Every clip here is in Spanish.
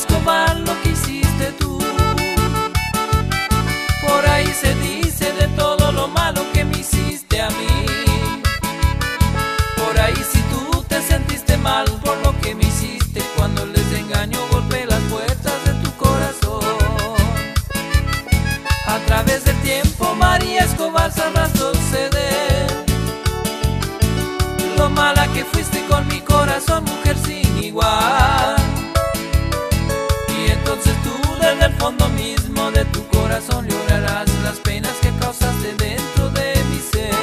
Escobar, lo que hiciste tú. Por ahí se dice de todo lo malo que me hiciste a mí. Por ahí si tú te sentiste mal por lo que me hiciste, cuando les engaño golpeé las puertas de tu corazón. A través del tiempo, María Escobar, sabrás suceder lo mala que fuiste con mi corazón, mujer sin igual. Y entonces tú desde el fondo mismo de tu corazón llorarás las penas que causaste dentro de mi ser.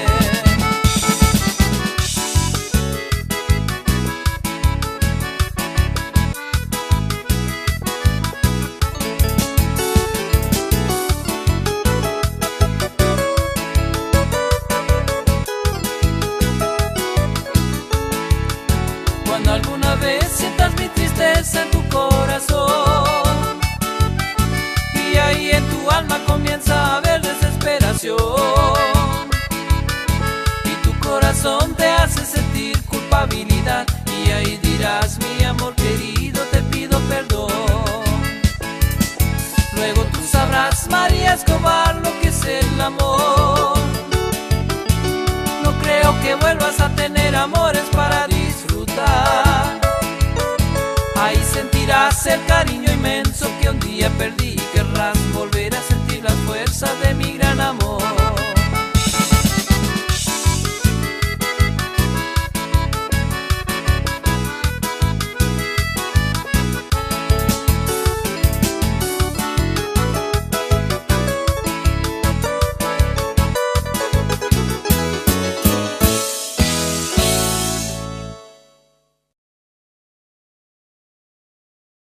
Cuando alguna vez sientas mi tristeza en tu corazón y ahí en tu alma comienza a haber desesperación y tu corazón te hace sentir culpabilidad, y ahí dirás: mi amor querido, te pido perdón. Luego tú sabrás, María Escobar, lo que es el amor. No creo que vuelvas a tener amores para disfrutar. Ahí sentirás el cariño y